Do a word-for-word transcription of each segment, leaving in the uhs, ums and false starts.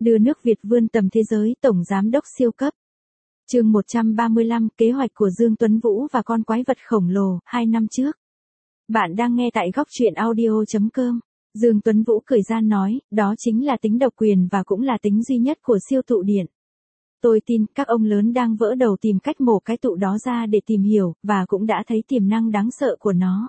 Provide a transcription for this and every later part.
Đưa nước Việt vươn tầm thế giới, tổng giám đốc siêu cấp. Chương một trăm ba mươi lăm, kế hoạch của Dương Tuấn Vũ và con quái vật khổng lồ, hai năm trước. Bạn đang nghe tại góc truyện audio chấm com. Dương Tuấn Vũ cười gian nói, đó chính là tính độc quyền và cũng là tính duy nhất của siêu tụ điện. Tôi tin các ông lớn đang vỡ đầu tìm cách mổ cái tụ đó ra để tìm hiểu, và cũng đã thấy tiềm năng đáng sợ của nó.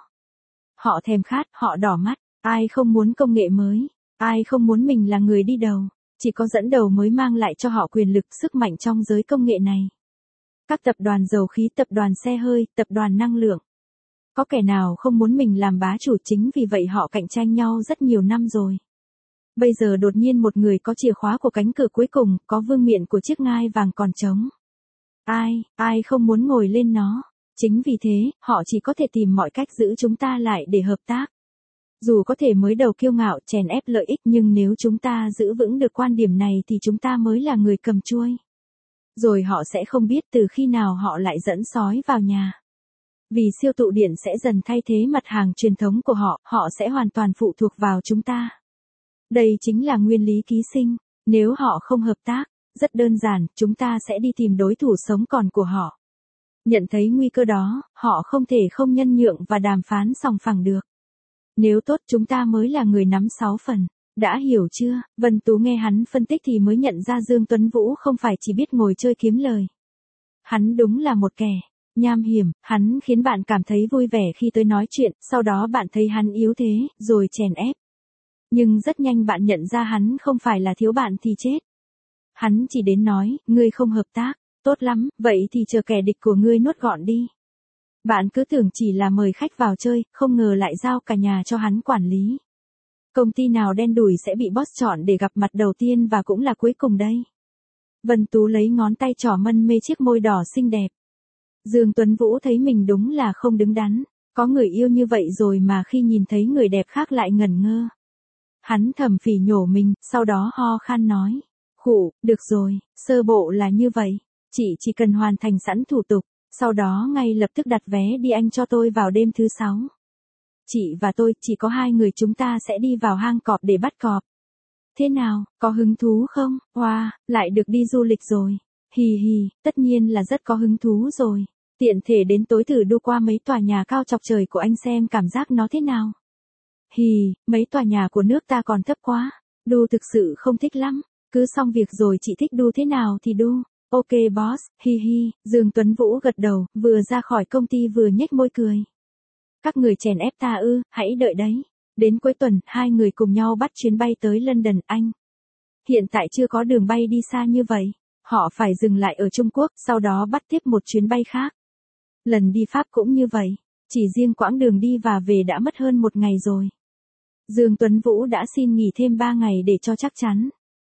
Họ thèm khát, họ đỏ mắt, ai không muốn công nghệ mới, ai không muốn mình là người đi đầu, chỉ có dẫn đầu mới mang lại cho họ quyền lực, sức mạnh trong giới công nghệ này. Các tập đoàn dầu khí, tập đoàn xe hơi, tập đoàn năng lượng. Có kẻ nào không muốn mình làm bá chủ, chính vì vậy họ cạnh tranh nhau rất nhiều năm rồi. Bây giờ đột nhiên một người có chìa khóa của cánh cửa cuối cùng, có vương miện của chiếc ngai vàng còn trống. Ai, ai không muốn ngồi lên nó. Chính vì thế, họ chỉ có thể tìm mọi cách giữ chúng ta lại để hợp tác. Dù có thể mới đầu kiêu ngạo, chèn ép lợi ích, nhưng nếu chúng ta giữ vững được quan điểm này thì chúng ta mới là người cầm chuôi. Rồi họ sẽ không biết từ khi nào họ lại dẫn sói vào nhà. Vì siêu tụ điện sẽ dần thay thế mặt hàng truyền thống của họ, họ sẽ hoàn toàn phụ thuộc vào chúng ta. Đây chính là nguyên lý ký sinh. Nếu họ không hợp tác, rất đơn giản, chúng ta sẽ đi tìm đối thủ sống còn của họ. Nhận thấy nguy cơ đó, họ không thể không nhân nhượng và đàm phán sòng phẳng được. Nếu tốt, chúng ta mới là người nắm sáu phần. Đã hiểu chưa? Vân Tú nghe hắn phân tích thì mới nhận ra Dương Tuấn Vũ không phải chỉ biết ngồi chơi kiếm lời. Hắn đúng là một kẻ nham hiểm, hắn khiến bạn cảm thấy vui vẻ khi tới nói chuyện, sau đó bạn thấy hắn yếu thế, rồi chèn ép. Nhưng rất nhanh bạn nhận ra hắn không phải là thiếu bạn thì chết. Hắn chỉ đến nói, ngươi không hợp tác, tốt lắm, vậy thì chờ kẻ địch của ngươi nuốt gọn đi. Bạn cứ tưởng chỉ là mời khách vào chơi, không ngờ lại giao cả nhà cho hắn quản lý. Công ty nào đen đủi sẽ bị boss chọn để gặp mặt đầu tiên và cũng là cuối cùng đây. Vân Tú lấy ngón tay trỏ mân mê chiếc môi đỏ xinh đẹp. Dương Tuấn Vũ thấy mình đúng là không đứng đắn, có người yêu như vậy rồi mà khi nhìn thấy người đẹp khác lại ngẩn ngơ. Hắn thầm phỉ nhổ mình, sau đó ho khan nói. Khụ, được rồi, sơ bộ là như vậy, chị chỉ cần hoàn thành sẵn thủ tục, sau đó ngay lập tức đặt vé đi Anh cho tôi vào đêm thứ sáu. Chị và tôi, chỉ có hai người chúng ta sẽ đi vào hang cọp để bắt cọp. Thế nào, có hứng thú không? Wow, lại được đi du lịch rồi. Hì hì, tất nhiên là rất có hứng thú rồi. Tiện thể đến tối thử đu qua mấy tòa nhà cao chọc trời của anh xem cảm giác nó thế nào. Hì, mấy tòa nhà của nước ta còn thấp quá. Đu thực sự không thích lắm. Cứ xong việc rồi chị thích đu thế nào thì đu. Ok boss, hi hi, Dương Tuấn Vũ gật đầu, vừa ra khỏi công ty vừa nhếch môi cười. Các người chèn ép ta ư, hãy đợi đấy. Đến cuối tuần, hai người cùng nhau bắt chuyến bay tới London, Anh. Hiện tại chưa có đường bay đi xa như vậy. Họ phải dừng lại ở Trung Quốc, sau đó bắt tiếp một chuyến bay khác. Lần đi Pháp cũng như vậy. Chỉ riêng quãng đường đi và về đã mất hơn một ngày rồi. Dương Tuấn Vũ đã xin nghỉ thêm ba ngày để cho chắc chắn.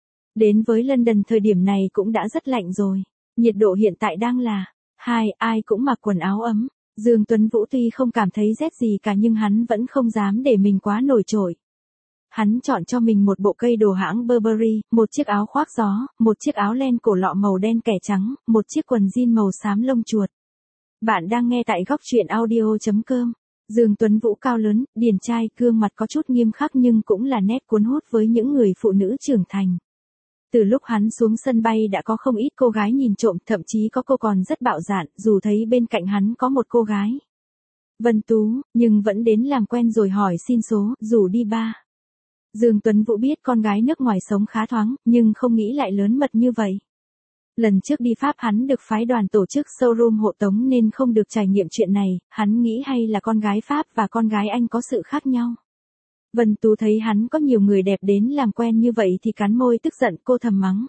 Đến với London thời điểm này cũng đã rất lạnh rồi. Nhiệt độ hiện tại đang là hai, ai cũng mặc quần áo ấm. Dương Tuấn Vũ tuy không cảm thấy rét gì cả nhưng hắn vẫn không dám để mình quá nổi trội. Hắn chọn cho mình một bộ cây đồ hãng Burberry, một chiếc áo khoác gió, một chiếc áo len cổ lọ màu đen kẻ trắng, một chiếc quần jean màu xám lông chuột. Bạn đang nghe tại góc truyện audio chấm com. Dương Tuấn Vũ cao lớn, điển trai, gương mặt có chút nghiêm khắc nhưng cũng là nét cuốn hút với những người phụ nữ trưởng thành. Từ lúc hắn xuống sân bay đã có không ít cô gái nhìn trộm, thậm chí có cô còn rất bạo dạn, dù thấy bên cạnh hắn có một cô gái. Vân Tú, nhưng vẫn đến làm quen rồi hỏi xin số, rủ đi ba. Dương Tuấn Vũ biết con gái nước ngoài sống khá thoáng, nhưng không nghĩ lại lớn mật như vậy. Lần trước đi Pháp hắn được phái đoàn tổ chức showroom hộ tống nên không được trải nghiệm chuyện này, hắn nghĩ hay là con gái Pháp và con gái Anh có sự khác nhau. Vân Tú thấy hắn có nhiều người đẹp đến làm quen như vậy thì cắn môi tức giận, cô thầm mắng.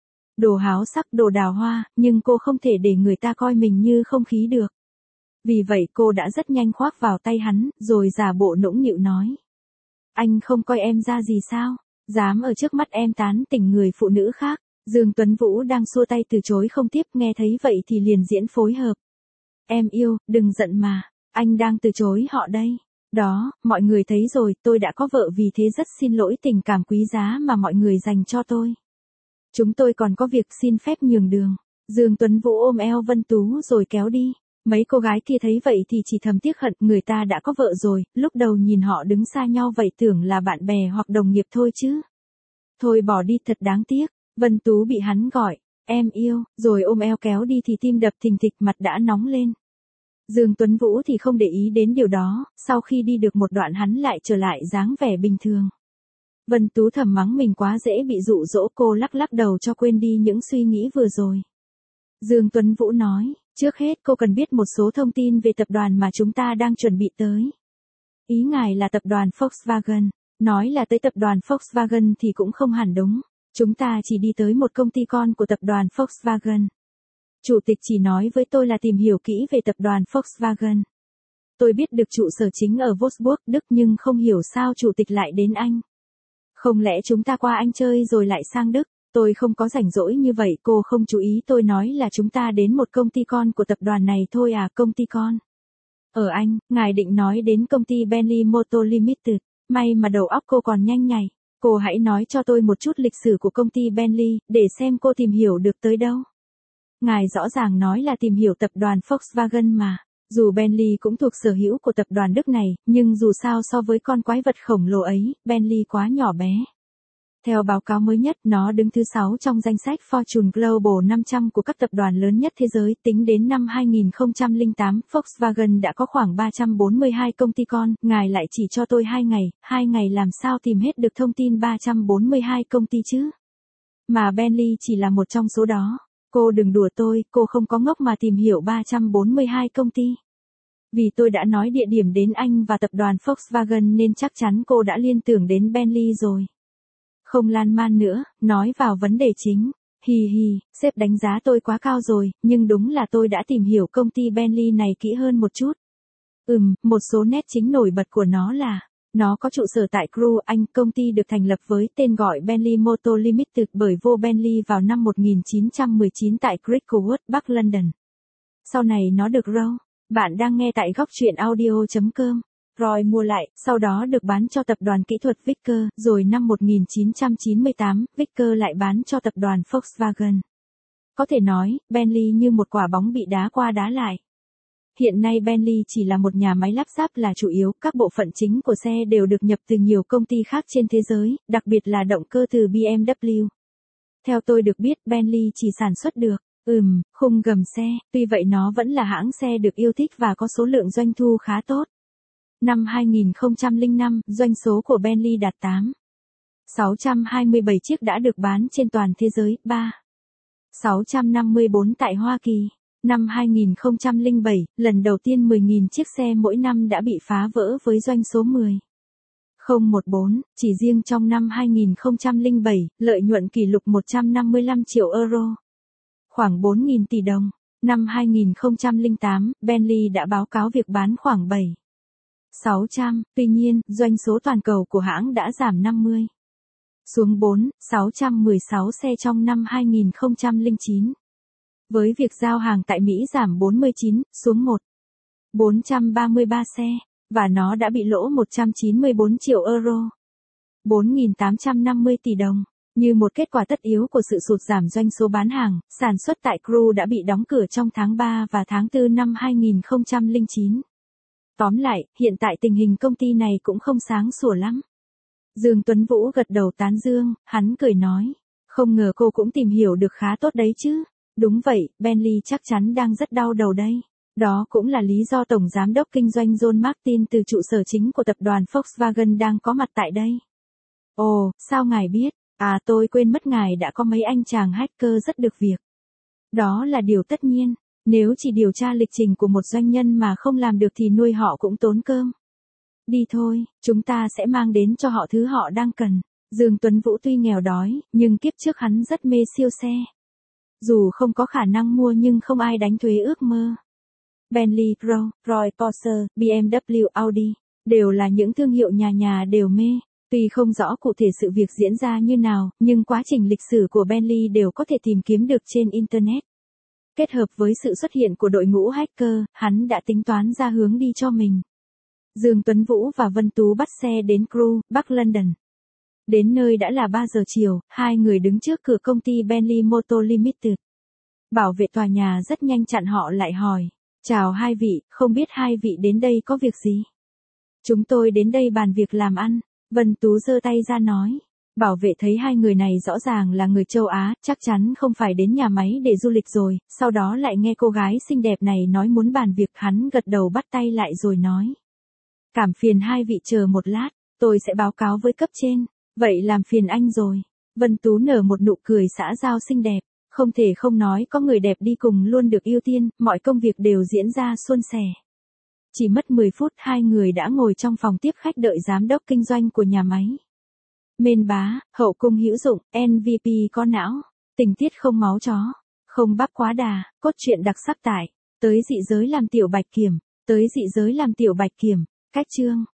Đồ háo sắc, đồ đào hoa, nhưng cô không thể để người ta coi mình như không khí được. Vì vậy cô đã rất nhanh khoác vào tay hắn, rồi giả bộ nũng nịu nói. Anh không coi em ra gì sao? Dám ở trước mắt em tán tỉnh người phụ nữ khác. Dương Tuấn Vũ đang xua tay từ chối không tiếp, nghe thấy vậy thì liền diễn phối hợp. Em yêu, đừng giận mà, anh đang từ chối họ đây. Đó, mọi người thấy rồi, tôi đã có vợ vì thế rất xin lỗi tình cảm quý giá mà mọi người dành cho tôi. Chúng tôi còn có việc xin phép nhường đường. Dương Tuấn Vũ ôm eo Vân Tú rồi kéo đi. Mấy cô gái kia thấy vậy thì chỉ thầm tiếc hận, người ta đã có vợ rồi, lúc đầu nhìn họ đứng xa nhau vậy tưởng là bạn bè hoặc đồng nghiệp thôi chứ. Thôi bỏ đi, thật đáng tiếc. Vân Tú bị hắn gọi, em yêu, rồi ôm eo kéo đi thì tim đập thình thịch, mặt đã nóng lên. Dương Tuấn Vũ thì không để ý đến điều đó, sau khi đi được một đoạn hắn lại trở lại dáng vẻ bình thường. Vân Tú thầm mắng mình quá dễ bị dụ dỗ, cô lắc lắc đầu cho quên đi những suy nghĩ vừa rồi. Dương Tuấn Vũ nói, trước hết cô cần biết một số thông tin về tập đoàn mà chúng ta đang chuẩn bị tới. Ý ngài là tập đoàn Volkswagen, nói là tới tập đoàn Volkswagen thì cũng không hẳn đúng, chúng ta chỉ đi tới một công ty con của tập đoàn Volkswagen. Chủ tịch chỉ nói với tôi là tìm hiểu kỹ về tập đoàn Volkswagen. Tôi biết được trụ sở chính ở Wolfsburg, Đức, nhưng không hiểu sao chủ tịch lại đến Anh. Không lẽ chúng ta qua Anh chơi rồi lại sang Đức? Tôi không có rảnh rỗi như vậy, cô không chú ý, tôi nói là chúng ta đến một công ty con của tập đoàn này thôi à, công ty con. Ở Anh, ngài định nói đến công ty Bentley Motor Limited, may mà đầu óc cô còn nhanh nhạy. Cô hãy nói cho tôi một chút lịch sử của công ty Bentley, để xem cô tìm hiểu được tới đâu. Ngài rõ ràng nói là tìm hiểu tập đoàn Volkswagen mà. Dù Bentley cũng thuộc sở hữu của tập đoàn Đức này, nhưng dù sao so với con quái vật khổng lồ ấy, Bentley quá nhỏ bé. Theo báo cáo mới nhất, nó đứng thứ sáu trong danh sách Fortune Global năm trăm của các tập đoàn lớn nhất thế giới. Tính đến năm hai nghìn không trăm lẻ tám, Volkswagen đã có khoảng ba trăm bốn mươi hai công ty con, ngài lại chỉ cho tôi hai ngày, hai ngày làm sao tìm hết được thông tin ba trăm bốn mươi hai công ty chứ? Mà Bentley chỉ là một trong số đó. Cô đừng đùa tôi, cô không có ngốc mà tìm hiểu ba trăm bốn mươi hai công ty. Vì tôi đã nói địa điểm đến Anh và tập đoàn Volkswagen nên chắc chắn cô đã liên tưởng đến Bentley rồi. Không lan man nữa, nói vào vấn đề chính. Hì hì, sếp đánh giá tôi quá cao rồi, nhưng đúng là tôi đã tìm hiểu công ty Bentley này kỹ hơn một chút. Ừm, một số nét chính nổi bật của nó là, nó có trụ sở tại Crewe, Anh. Công ty được thành lập với tên gọi Bentley Motor Limited bởi vua Bentley vào năm một nghìn chín trăm mười chín tại Cricklewood, Bắc London. Sau này nó được Rowe. Bạn đang nghe tại góc truyện audio chấm com. Roy mua lại, sau đó được bán cho tập đoàn kỹ thuật Vickers, rồi năm một nghìn chín trăm chín mươi tám, Vickers lại bán cho tập đoàn Volkswagen. Có thể nói, Bentley như một quả bóng bị đá qua đá lại. Hiện nay Bentley chỉ là một nhà máy lắp ráp là chủ yếu, các bộ phận chính của xe đều được nhập từ nhiều công ty khác trên thế giới, đặc biệt là động cơ từ bê em vê. Theo tôi được biết, Bentley chỉ sản xuất được, ừm, khung gầm xe, tuy vậy nó vẫn là hãng xe được yêu thích và có số lượng doanh thu khá tốt. Năm hai nghìn không trăm lẻ năm, doanh số của Bentley đạt tám nghìn sáu trăm hai mươi bảy chiếc đã được bán trên toàn thế giới, ba nghìn sáu trăm năm mươi tư tại Hoa Kỳ. Năm hai nghìn không trăm lẻ bảy, lần đầu tiên mười nghìn chiếc xe mỗi năm đã bị phá vỡ với doanh số mười nghìn không trăm mười bốn, chỉ riêng trong năm hai nghìn không trăm lẻ bảy, lợi nhuận kỷ lục một trăm năm mươi lăm triệu euro, khoảng bốn nghìn tỷ đồng. Năm hai nghìn không trăm lẻ tám, Bentley đã báo cáo việc bán khoảng bảy nghìn sáu trăm, tuy nhiên, doanh số toàn cầu của hãng đã giảm năm mươi xuống bốn nghìn sáu trăm mười sáu xe trong năm hai nghìn không trăm lẻ chín. Với việc giao hàng tại Mỹ giảm bốn mươi chín, xuống một nghìn bốn trăm ba mươi ba xe, và nó đã bị lỗ một trăm chín mươi tư triệu euro, bốn nghìn tám trăm năm mươi tỷ đồng. Như một kết quả tất yếu của sự sụt giảm doanh số bán hàng, sản xuất tại Crewe đã bị đóng cửa trong tháng ba và tháng tư năm hai nghìn không trăm lẻ chín. Tóm lại, hiện tại tình hình công ty này cũng không sáng sủa lắm. Dương Tuấn Vũ gật đầu tán dương, hắn cười nói, không ngờ cô cũng tìm hiểu được khá tốt đấy chứ. Đúng vậy, Bentley chắc chắn đang rất đau đầu đây. Đó cũng là lý do Tổng Giám đốc Kinh doanh John Martin từ trụ sở chính của tập đoàn Volkswagen đang có mặt tại đây. Ồ, sao ngài biết? À, tôi quên mất ngài đã có mấy anh chàng hacker rất được việc. Đó là điều tất nhiên. Nếu chỉ điều tra lịch trình của một doanh nhân mà không làm được thì nuôi họ cũng tốn cơm. Đi thôi, chúng ta sẽ mang đến cho họ thứ họ đang cần. Dương Tuấn Vũ tuy nghèo đói, nhưng kiếp trước hắn rất mê siêu xe. Dù không có khả năng mua nhưng không ai đánh thuế ước mơ. Bentley, Rolls Royce, Porsche, bê em vê, Audi, đều là những thương hiệu nhà nhà đều mê. Tuy không rõ cụ thể sự việc diễn ra như nào, nhưng quá trình lịch sử của Bentley đều có thể tìm kiếm được trên Internet. Kết hợp với sự xuất hiện của đội ngũ hacker, hắn đã tính toán ra hướng đi cho mình. Dương Tuấn Vũ và Vân Tú bắt xe đến Crewe, Bắc London. Đến nơi đã là ba giờ chiều, hai người đứng trước cửa công ty Bentley Motor Limited. Bảo vệ tòa nhà rất nhanh chặn họ lại hỏi, chào hai vị, không biết hai vị đến đây có việc gì? Chúng tôi đến đây bàn việc làm ăn, Vân Tú giơ tay ra nói. Bảo vệ thấy hai người này rõ ràng là người châu Á, chắc chắn không phải đến nhà máy để du lịch rồi, sau đó lại nghe cô gái xinh đẹp này nói muốn bàn việc, hắn gật đầu bắt tay lại rồi nói. Cảm phiền hai vị chờ một lát, tôi sẽ báo cáo với cấp trên, vậy làm phiền anh rồi. Vân Tú nở một nụ cười xã giao xinh đẹp, không thể không nói có người đẹp đi cùng luôn được ưu tiên, mọi công việc đều diễn ra suôn sẻ. Chỉ mất mười phút hai người đã ngồi trong phòng tiếp khách đợi giám đốc kinh doanh của nhà máy. Mên bá, hậu cung hữu dụng, em vê pê có não, tình tiết không máu chó, không bắp quá đà, cốt truyện đặc sắc tại, tới dị giới làm tiểu bạch kiểm, tới dị giới làm tiểu bạch kiểm, cách chương.